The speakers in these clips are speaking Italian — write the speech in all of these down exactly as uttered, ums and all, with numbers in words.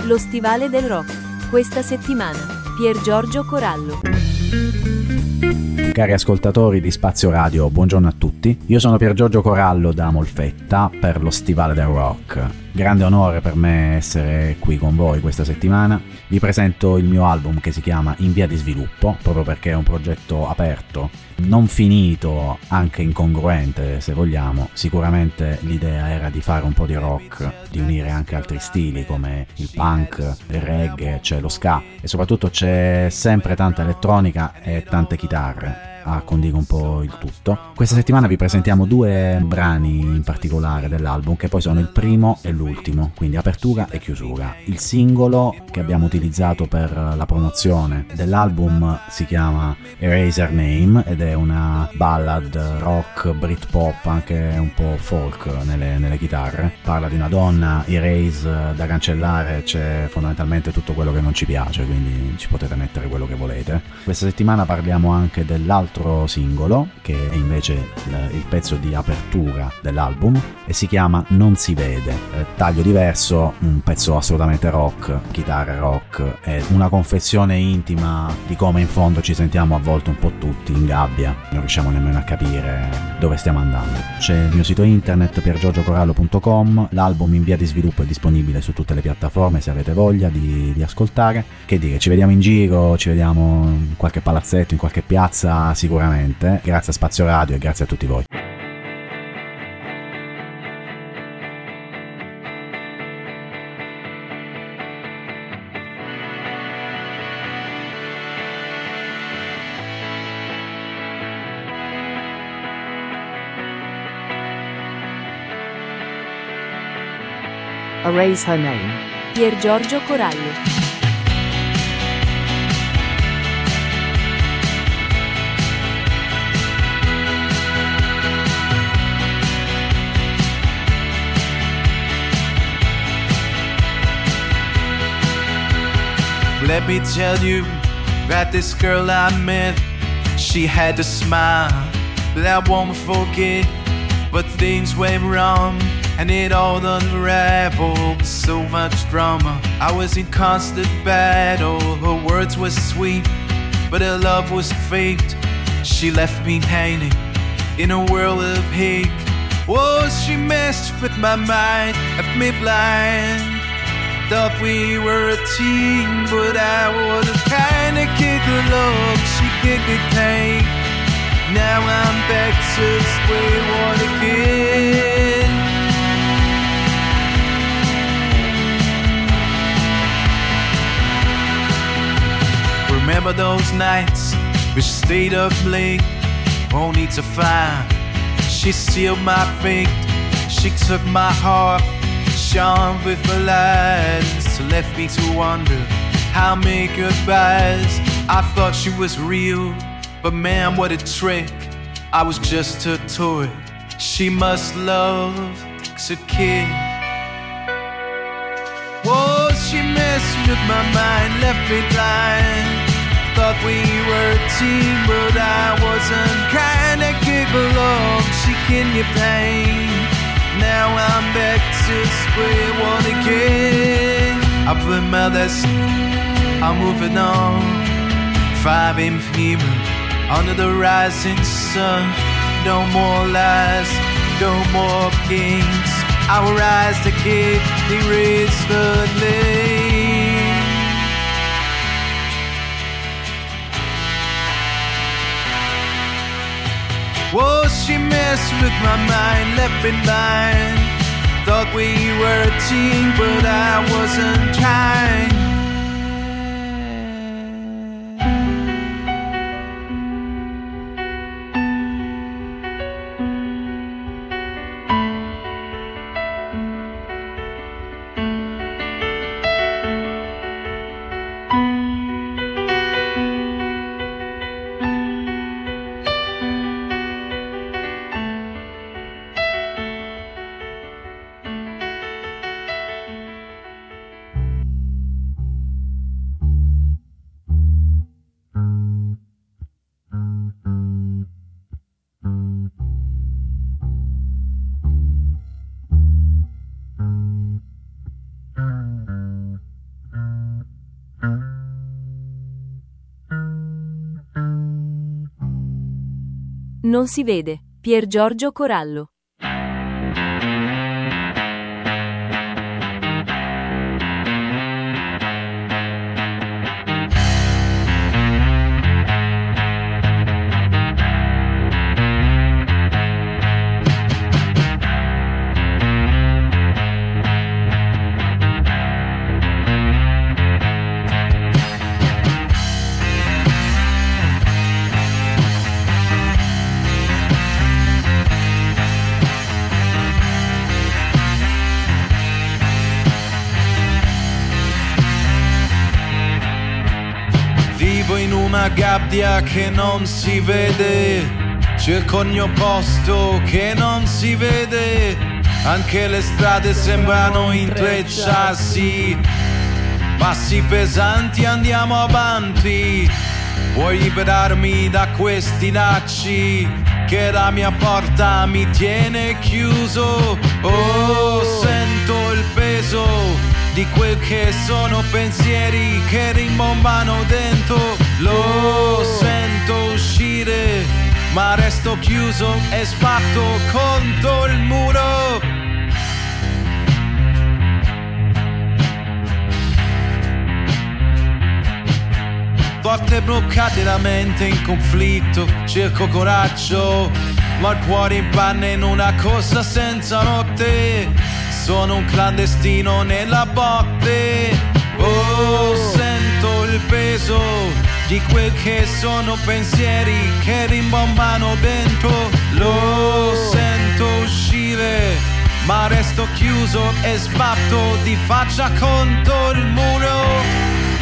Lo stivale del rock. Questa settimana, Pier Giorgio Corallo. Cari ascoltatori di Spazio Radio, buongiorno a tutti. Io sono Pier Giorgio Corallo da Molfetta per lo Stivale del Rock. Grande onore per me essere qui con voi questa settimana. Vi presento il mio album che si chiama In Via di Sviluppo, proprio perché è un progetto aperto, non finito, anche incongruente se vogliamo. Sicuramente l'idea era di fare un po' di rock, di unire anche altri stili come il punk, il reggae, c'è lo ska e soprattutto c'è sempre tanta elettronica e tante chitarre a condire un po' il tutto. Questa settimana vi presentiamo due brani in particolare dell'album che poi sono il primo e l'ultimo, quindi apertura e chiusura. Il singolo che abbiamo utilizzato per la promozione dell'album si chiama Eraser Name ed è una ballad rock, Britpop, anche un po' folk nelle, nelle chitarre. Parla di una donna, erase da cancellare, c'è fondamentalmente tutto quello che non ci piace, quindi ci potete mettere quello che volete. Questa settimana parliamo anche dell'altro singolo che è invece il, il pezzo di apertura dell'album e si chiama Non si vede. Eh, taglio diverso, un pezzo assolutamente rock, chitarre rock, è una confessione intima di come in fondo ci sentiamo a volte un po' tutti in gabbia, non riusciamo nemmeno a capire dove stiamo andando. C'è il mio sito internet pier giorgio corallo punto com, l'album In Via di Sviluppo è disponibile su tutte le piattaforme se avete voglia di, di ascoltare. Che dire, ci vediamo in giro, ci vediamo in qualche palazzetto, in qualche piazza sicuramente. Grazie a Spazio Radio e grazie a tutti voi. Erase her name. Pier Giorgio Corallo. Let me tell you about this girl I met. She had a smile that I won't forget. But things went wrong and it all unraveled. So much drama, I was in constant battle. Her words were sweet, but her love was faked. She left me hanging in a world of hate. Oh, she messed with my mind, left me blind. Thought we were a team, but I was the kind of kid that loved she couldn't take. Now I'm back to square one again. Remember those nights we stayed up late, only to find she sealed my fate. She took my heart, shone with the lights, left me to wonder how make goodbyes. I thought she was real, but man, what a trick. I was just a toy. She must love a kid. Whoa, she messed with my mind, left me blind. Thought we were a team, but I wasn't kind of capable of shaking your pain. Now I'm back to square one again. I've learned my lesson, I'm moving on. five a.m. fever under the rising sun. No more lies, no more games. I will rise to keep the race the lane. Whoa, she messed with my mind, left me blind. Thought we were a team, but I wasn't trying. Non si vede. Pier Giorgio Corallo. In una gabbia che non si vede, cerco il mio posto che non si vede, anche le strade sembrano intrecciarsi, passi pesanti, andiamo avanti, vuoi liberarmi da questi lacci che la mia porta mi tiene chiuso. Oh, sento il peso di quel che sono pensieri che rimbombano dentro, lo sento uscire, ma resto chiuso e sbatto contro il muro. Porte bloccate, la mente in conflitto, cerco coraggio, ma il cuore in panna in una corsa senza rotte. Sono un clandestino nella botte. Oh, sento il peso di quel che sono pensieri che rimbombano dentro. Lo sento uscire, ma resto chiuso e sbatto di faccia contro il muro.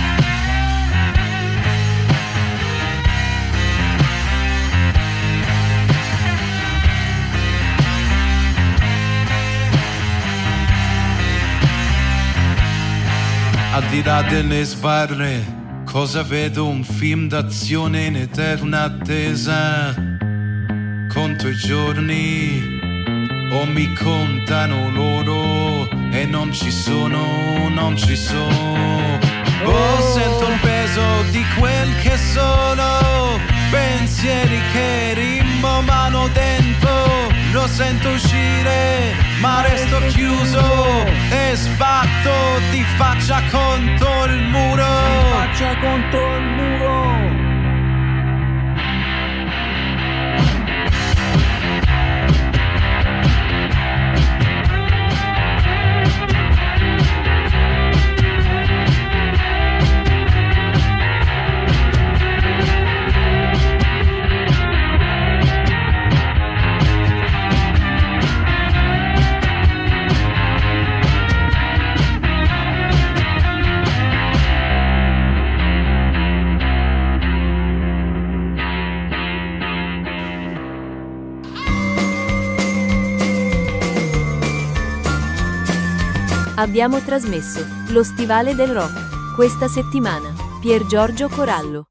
Al di là delle sbarre, cosa vedo? Un film d'azione in eterna attesa. Conto i giorni, o mi contano loro, e non ci sono, non ci sono. Oh, sento il peso di quel che sono, pensieri che rimbombano dentro. Lo sento uscire, ma resto chiuso e sbatto di faccia contro il muro. Di faccia contro il muro. Abbiamo trasmesso Lo Stivale del Rock. Questa settimana, Pier Giorgio Corallo.